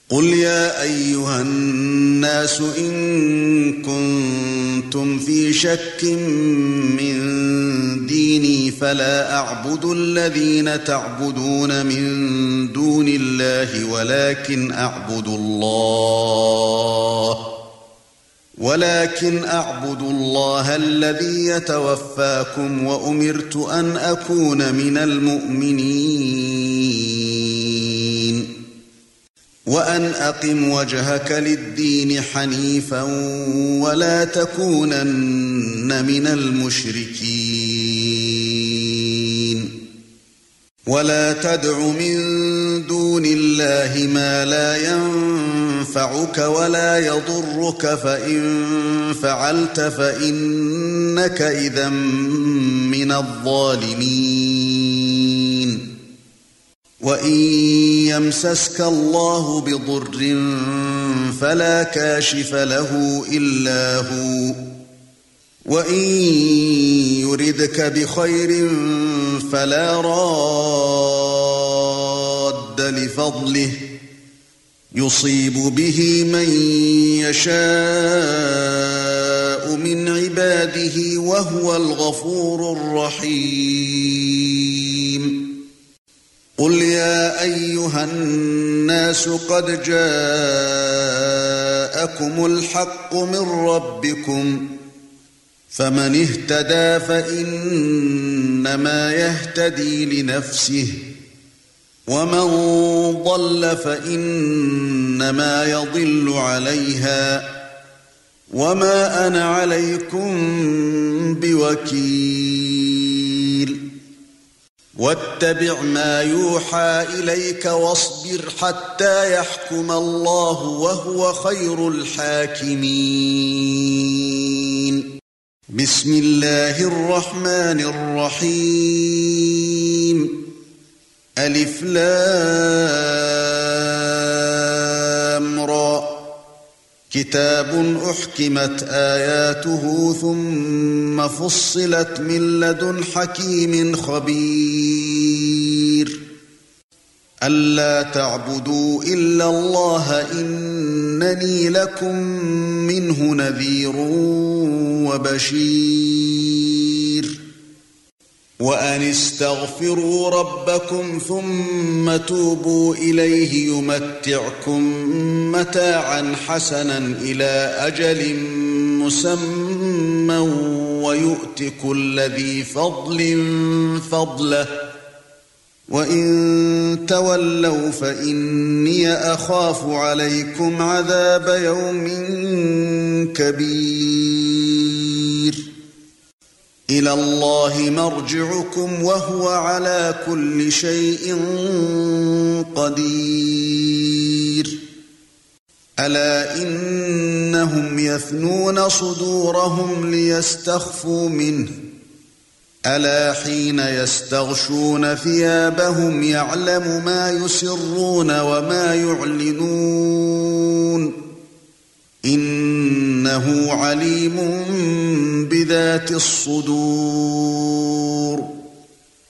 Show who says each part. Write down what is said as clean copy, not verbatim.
Speaker 1: قُلْ يَا أَيُّهَا النَّاسُ إِن كُنتُمْ فِي شَكٍّ مِّن دِينِي فَلَا أَعْبُدُ الَّذِينَ تَعْبُدُونَ مِن دُونِ اللَّهِ ولكن أعبد الله الذي يتوفاكم وأمرت أن أكون من المؤمنين وأن أقم وجهك للدين حنيفا ولا تكونن من المشركين ولا تدع من دون الله ما لا ينفعك ولا يضرك فإن فعلت فإنك إذا من الظالمين وإن يمسسك الله بضر فلا كاشف له إلا هو وإن يردك بخير فلا راد لفضله يصيب به من يشاء من عباده وهو الغفور الرحيم قُلْ يَا أَيُّهَا النَّاسُ قَدْ جَاءَكُمُ الْحَقُّ مِنْ رَبِّكُمْ فَمَنِ اهْتَدَى فَإِنَّمَا يَهْتَدِي لِنَفْسِهِ وَمَنْ ضَلَّ فَإِنَّمَا يَضِلُّ عَلَيْهَا وَمَا أَنَا عَلَيْكُمْ بِوَكِيلٍ وَاتَّبِعْ مَا يُوحَى إِلَيْكَ وَاصْبِرْ حَتَّى يَحْكُمَ اللَّهُ وَهُوَ خَيْرُ الْحَاكِمِينَ بسم الله الرحمن الرحيم ألف لام را كتاب أحكمت آياته ثم فصلت من لدن حكيم خبير ألا تعبدوا إلا الله إنني لكم منه نذير وبشير وأن استغفروا ربكم ثم توبوا إليه يمتعكم متاعا حسنا إلى أجل مسمى ويؤت كل ذي فضل فضله وَإِن تَوَلَّوْا فَإِنِّي أَخَافُ عَلَيْكُمْ عَذَابَ يَوْمٍ كَبِيرٍ إِلَى اللَّهِ مَرْجِعُكُمْ وَهُوَ عَلَى كُلِّ شَيْءٍ قَدِيرٌ أَلَا إِنَّهُمْ يَثْنُونَ صُدُورَهُمْ لِيَسْتَخْفُوا مِنْهُ ألا حين يستغشون ثيابهم يعلم ما يسرون وما يعلنون إنه عليم بذات الصدور